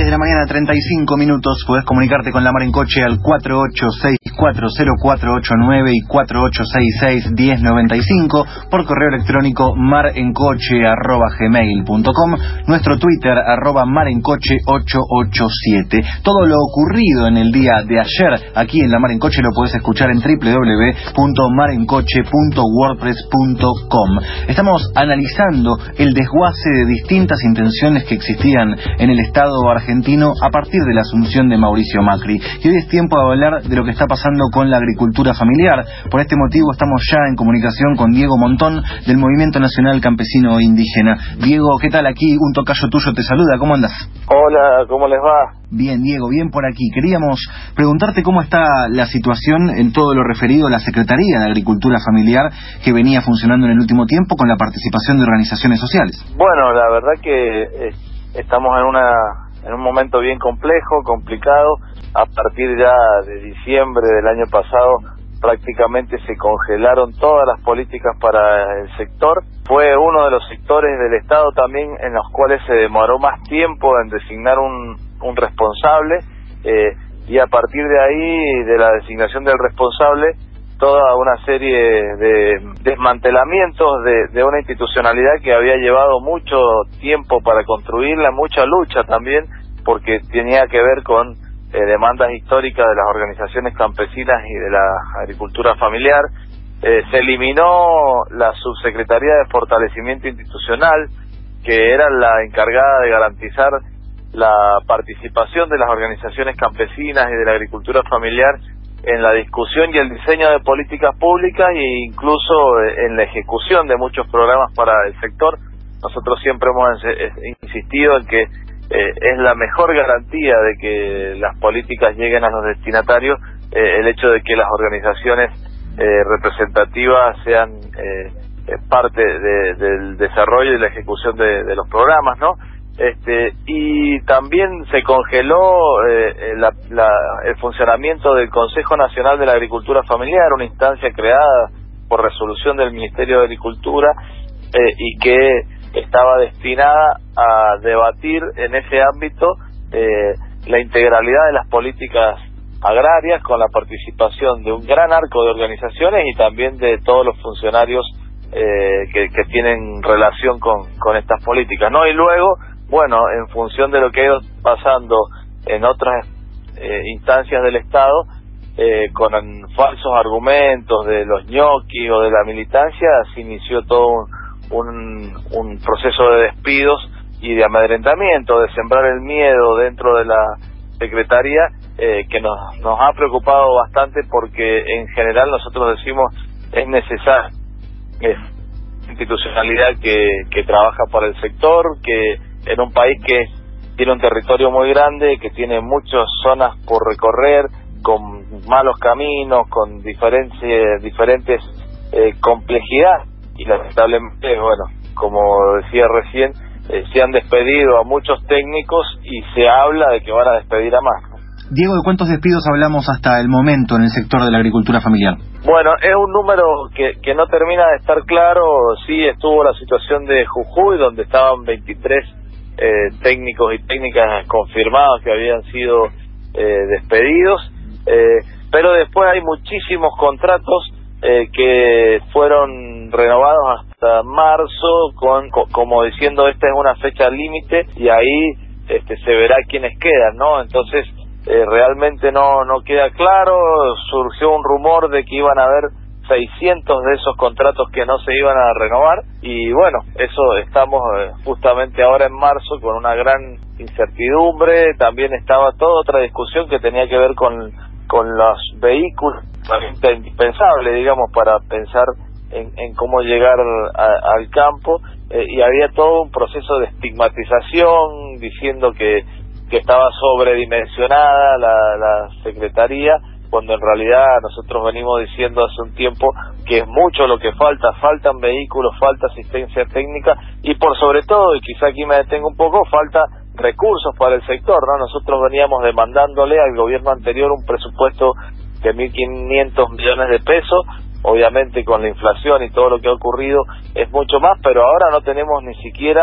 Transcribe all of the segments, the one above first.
de la mañana, 35 minutos. Podés comunicarte con La Mar en Coche al 48640489 y 48661095, por correo electrónico marencoche@gmail.com, nuestro Twitter @marencoche887. Todo lo ocurrido en el día de ayer aquí en La Mar en Coche lo podés escuchar en www.marencoche.wordpress.com. Estamos analizando el desguace de distintas intenciones que existían en el Estado argentino a partir de la asunción de Mauricio Macri. Y hoy es tiempo de hablar de lo que está pasando con la agricultura familiar. Por este motivo estamos ya en comunicación con Diego Montón, del Movimiento Nacional Campesino Indígena. Diego, ¿qué tal? Aquí un tocayo tuyo te saluda, ¿cómo andas? Hola, ¿cómo les va? Bien, Diego, bien por aquí. Queríamos preguntarte cómo está la situación en todo lo referido a la Secretaría de Agricultura Familiar, que venía funcionando en el último tiempo con la participación de organizaciones sociales. Bueno, la verdad que estamos en un momento bien complicado. A partir ya de diciembre del año pasado prácticamente se congelaron todas las políticas para el sector. Fue uno de los sectores del Estado también en los cuales se demoró más tiempo en designar un responsable, y a partir de ahí, de la designación del responsable, toda una serie de desmantelamientos de una institucionalidad que había llevado mucho tiempo para construirla, mucha lucha también, porque tenía que ver con demandas históricas de las organizaciones campesinas y de la agricultura familiar. Se eliminó la Subsecretaría de Fortalecimiento Institucional, que era la encargada de garantizar la participación de las organizaciones campesinas y de la agricultura familiar en la discusión y el diseño de políticas públicas e incluso en la ejecución de muchos programas para el sector. Nosotros siempre hemos insistido en que es la mejor garantía de que las políticas lleguen a los destinatarios, el hecho de que las organizaciones representativas sean parte del desarrollo y la ejecución de los programas, ¿no? Y también se congeló el funcionamiento del Consejo Nacional de la Agricultura Familiar, una instancia creada por resolución del Ministerio de Agricultura, y que estaba destinada a debatir en ese ámbito la integralidad de las políticas agrarias, con la participación de un gran arco de organizaciones y también de todos los funcionarios que tienen relación con estas políticas, ¿no? Y luego, bueno, en función de lo que ha ido pasando en otras instancias del Estado, con falsos argumentos de los ñoquis o de la militancia, se inició todo un proceso de despidos y de amedrentamiento, de sembrar el miedo dentro de la Secretaría, que nos ha preocupado bastante, porque en general nosotros decimos es necesaria institucionalidad que trabaja para el sector, que en un país que tiene un territorio muy grande, que tiene muchas zonas por recorrer, con malos caminos, con diferentes complejidades, y lamentablemente, bueno, como decía recién, se han despedido a muchos técnicos y se habla de que van a despedir a más. Diego, ¿de cuántos despidos hablamos hasta el momento en el sector de la agricultura familiar? Bueno, es un número que no termina de estar claro. Sí estuvo la situación de Jujuy, donde estaban 23 técnicos y técnicas confirmados que habían sido despedidos, pero después hay muchísimos contratos que fueron renovados hasta marzo, como diciendo esta es una fecha límite, y ahí se verá quiénes quedan, ¿no? Entonces realmente no queda claro. Surgió un rumor de que iban a haber 600 de esos contratos que no se iban a renovar, y bueno, eso estamos justamente ahora en marzo con una gran incertidumbre. También estaba toda otra discusión que tenía que ver con los vehículos, realmente indispensable, digamos, para pensar en cómo llegar al campo, y había todo un proceso de estigmatización diciendo que estaba sobredimensionada la Secretaría, cuando en realidad nosotros venimos diciendo hace un tiempo que es mucho lo que faltan vehículos, falta asistencia técnica, y por sobre todo, y quizá aquí me detengo un poco, falta recursos para el sector, ¿no? Nosotros veníamos demandándole al gobierno anterior un presupuesto de 1.500 millones de pesos. Obviamente con la inflación y todo lo que ha ocurrido es mucho más, pero ahora no tenemos ni siquiera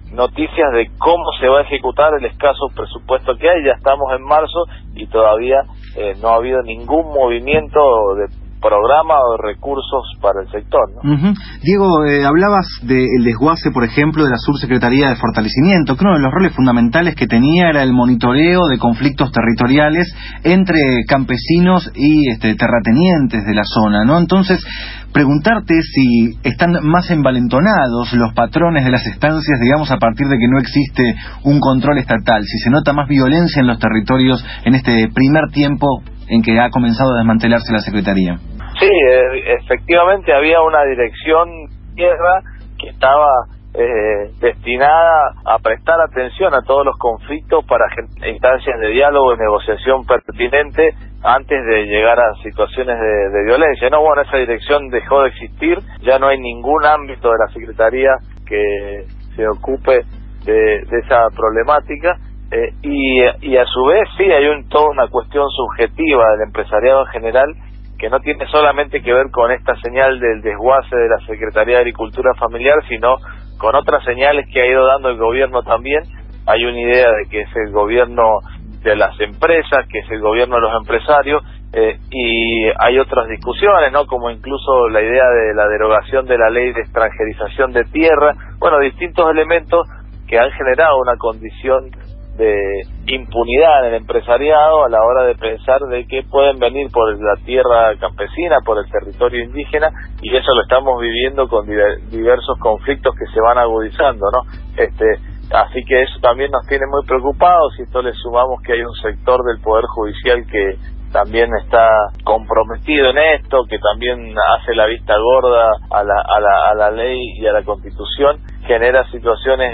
noticias de cómo se va a ejecutar el escaso presupuesto que hay. Ya estamos en marzo y todavía no ha habido ningún movimiento de programa o recursos para el sector, ¿no? Diego, hablabas del desguace, por ejemplo, de la Subsecretaría de Fortalecimiento, que uno de los roles fundamentales que tenía era el monitoreo de conflictos territoriales entre campesinos y terratenientes de la zona, ¿no? Entonces, preguntarte si están más envalentonados los patrones de las estancias, digamos, a partir de que no existe un control estatal, si se nota más violencia en los territorios en este primer tiempo en que ha comenzado a desmantelarse la Secretaría. Sí, efectivamente había una dirección tierra que estaba destinada a prestar atención a todos los conflictos para instancias de diálogo y negociación pertinente antes de llegar a situaciones de violencia. No, bueno, esa dirección dejó de existir, ya no hay ningún ámbito de la Secretaría que se ocupe de esa problemática. Y a su vez sí hay toda una cuestión subjetiva del empresariado en general que no tiene solamente que ver con esta señal del desguace de la Secretaría de Agricultura Familiar, sino con otras señales que ha ido dando el gobierno también. Hay una idea de que es el gobierno de las empresas, que es el gobierno de los empresarios, y hay otras discusiones, ¿no? Como incluso la idea de la derogación de la ley de extranjerización de tierra. Bueno, distintos elementos que han generado una condición de impunidad en el empresariado a la hora de pensar de que pueden venir por la tierra campesina, por el territorio indígena, y eso lo estamos viviendo con diversos conflictos que se van agudizando, ¿no? Así que eso también nos tiene muy preocupados, y esto le sumamos que hay un sector del Poder Judicial que también está comprometido en esto, que también hace la vista gorda a la ley y a la Constitución, genera situaciones,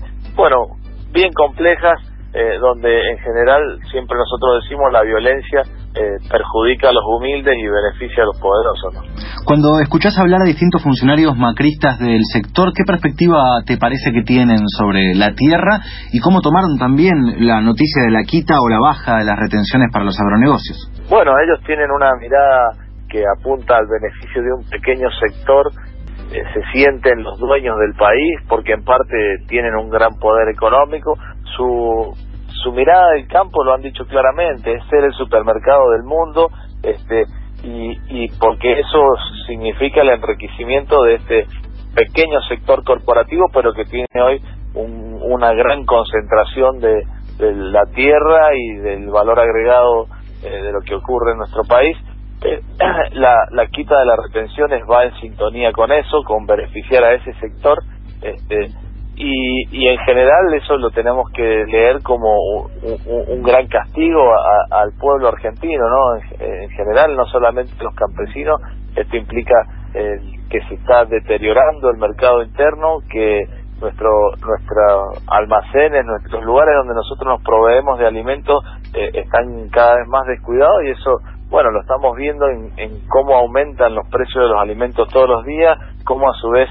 bien complejas, donde en general, siempre nosotros decimos, la violencia perjudica a los humildes y beneficia a los poderosos, ¿no? Cuando escuchás hablar a distintos funcionarios macristas del sector, ¿qué perspectiva te parece que tienen sobre la tierra y cómo tomaron también la noticia de la quita o la baja de las retenciones para los agronegocios? Bueno, ellos tienen una mirada que apunta al beneficio de un pequeño sector. Se sienten los dueños del país porque en parte tienen un gran poder económico. Su mirada del campo, lo han dicho claramente, es ser el supermercado del mundo, y porque eso significa el enriquecimiento de este pequeño sector corporativo, pero que tiene hoy una gran concentración de la tierra y del valor agregado de lo que ocurre en nuestro país. La quita de las retenciones va en sintonía con eso, con beneficiar a ese sector, y en general eso lo tenemos que leer como un gran castigo al pueblo argentino, ¿no? En general, no solamente los campesinos. Esto implica que se está deteriorando el mercado interno, que nuestros almacenes, nuestros lugares donde nosotros nos proveemos de alimentos están cada vez más descuidados, y eso, bueno, lo estamos viendo en cómo aumentan los precios de los alimentos todos los días, cómo a su vez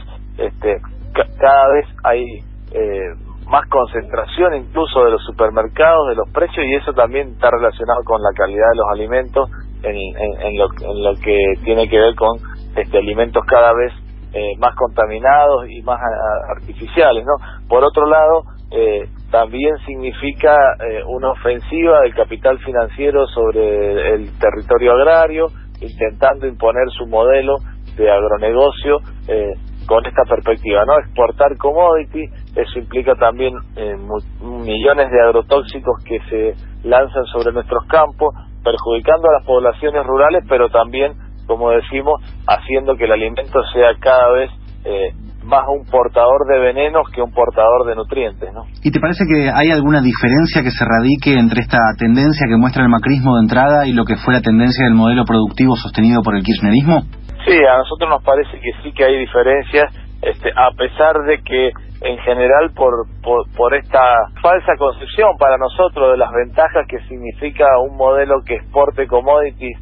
cada vez hay más concentración incluso de los supermercados, de los precios, y eso también está relacionado con la calidad de los alimentos en lo que tiene que ver con alimentos cada vez más contaminados y más artificiales, ¿no? Por otro lado, también significa una ofensiva del capital financiero sobre el territorio agrario, intentando imponer su modelo de agronegocio con esta perspectiva, ¿no? Exportar commodity, eso implica también millones de agrotóxicos que se lanzan sobre nuestros campos, perjudicando a las poblaciones rurales, pero también, como decimos, haciendo que el alimento sea cada vez más un portador de venenos que un portador de nutrientes, ¿no? ¿Y te parece que hay alguna diferencia que se radique entre esta tendencia que muestra el macrismo de entrada y lo que fue la tendencia del modelo productivo sostenido por el kirchnerismo? Sí, a nosotros nos parece que sí que hay diferencias, a pesar de que en general por esta falsa concepción para nosotros de las ventajas que significa un modelo que exporte commodities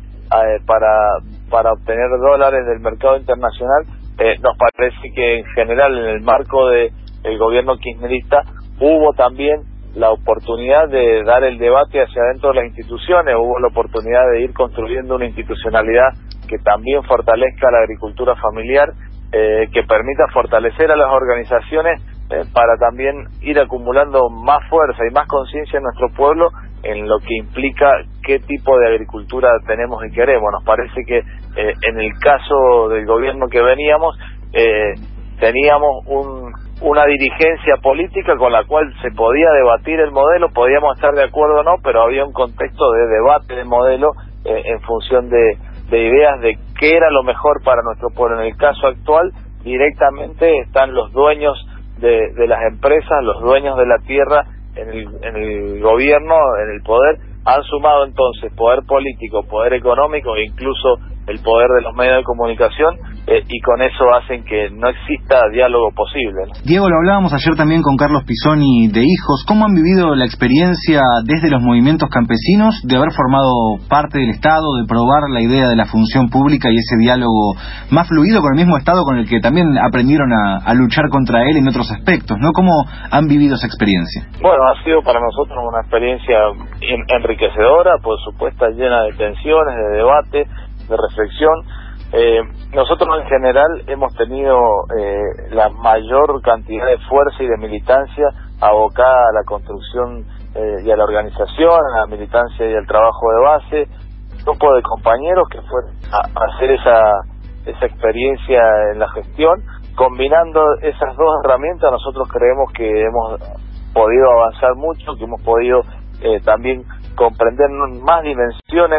para obtener dólares del mercado internacional, nos parece que en general en el marco del gobierno kirchnerista hubo también la oportunidad de dar el debate hacia adentro de las instituciones, hubo la oportunidad de ir construyendo una institucionalidad que también fortalezca la agricultura familiar, que permita fortalecer a las organizaciones para también ir acumulando más fuerza y más conciencia en nuestro pueblo en lo que implica qué tipo de agricultura tenemos y queremos. Nos parece que en el caso del gobierno que veníamos, teníamos una dirigencia política con la cual se podía debatir el modelo, podíamos estar de acuerdo o no, pero había un contexto de debate de modelo en función de ideas de qué era lo mejor para nuestro pueblo. En el caso actual, directamente están los dueños de las empresas, los dueños de la tierra en el gobierno, en el poder. Han sumado entonces poder político, poder económico e incluso el poder de los medios de comunicación, y con eso hacen que no exista diálogo posible, ¿no? Diego, lo hablábamos ayer también con Carlos Pisoni de Hijos. ¿Cómo han vivido la experiencia desde los movimientos campesinos de haber formado parte del Estado, de probar la idea de la función pública y ese diálogo más fluido con el mismo Estado con el que también aprendieron a luchar contra él en otros aspectos, ¿no? ¿Cómo han vivido esa experiencia? Bueno, ha sido para nosotros una experiencia enriquecedora, por supuesto, llena de tensiones, de debate, de reflexión. Nosotros en general hemos tenido la mayor cantidad de fuerza y de militancia abocada a la construcción y a la organización, a la militancia y al trabajo de base. Un grupo de compañeros que fueron a hacer esa experiencia en la gestión. Combinando esas dos herramientas, nosotros creemos que hemos podido avanzar mucho, que hemos podido también comprender más dimensiones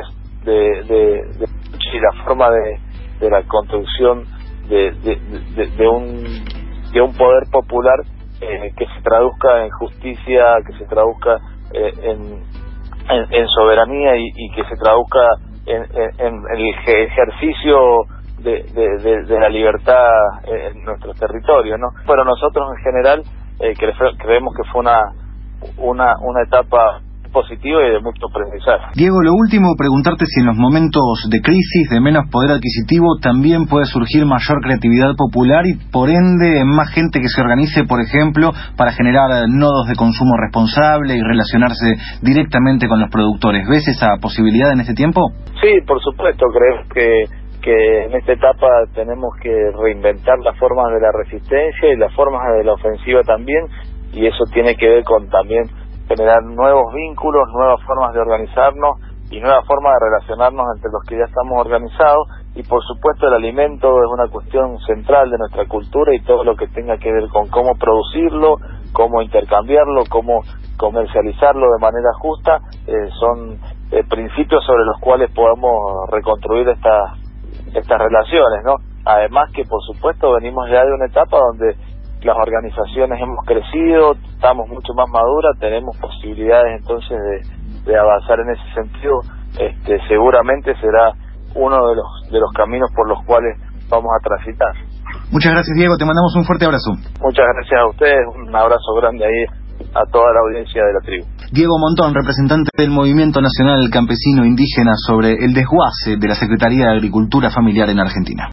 y la forma de la construcción de un poder popular que se traduzca en justicia, que se traduzca en soberanía y que se traduzca en el ejercicio de la libertad en nuestros territorios, ¿no? Pero nosotros en general creemos que fue una etapa positiva y de mucho aprendizaje. Diego, lo último, preguntarte si en los momentos de crisis, de menos poder adquisitivo, también puede surgir mayor creatividad popular y por ende más gente que se organice, por ejemplo, para generar nodos de consumo responsable y relacionarse directamente con los productores. ¿Ves esa posibilidad en este tiempo? Sí, por supuesto. Creo que en esta etapa tenemos que reinventar las formas de la resistencia y las formas de la ofensiva también, y eso tiene que ver con también generar nuevos vínculos, nuevas formas de organizarnos y nuevas formas de relacionarnos entre los que ya estamos organizados. Y por supuesto el alimento es una cuestión central de nuestra cultura, y todo lo que tenga que ver con cómo producirlo, cómo intercambiarlo, cómo comercializarlo de manera justa, son principios sobre los cuales podamos reconstruir estas relaciones, ¿no? Además que por supuesto venimos ya de una etapa donde las organizaciones hemos crecido, estamos mucho más maduras, tenemos posibilidades entonces de avanzar en ese sentido. Seguramente será uno de los caminos por los cuales vamos a transitar. Muchas gracias, Diego, te mandamos un fuerte abrazo. Muchas gracias a ustedes, un abrazo grande ahí a toda la audiencia de la tribu. Diego Montón, representante del Movimiento Nacional Campesino Indígena, sobre el desguace de la Secretaría de Agricultura Familiar en Argentina.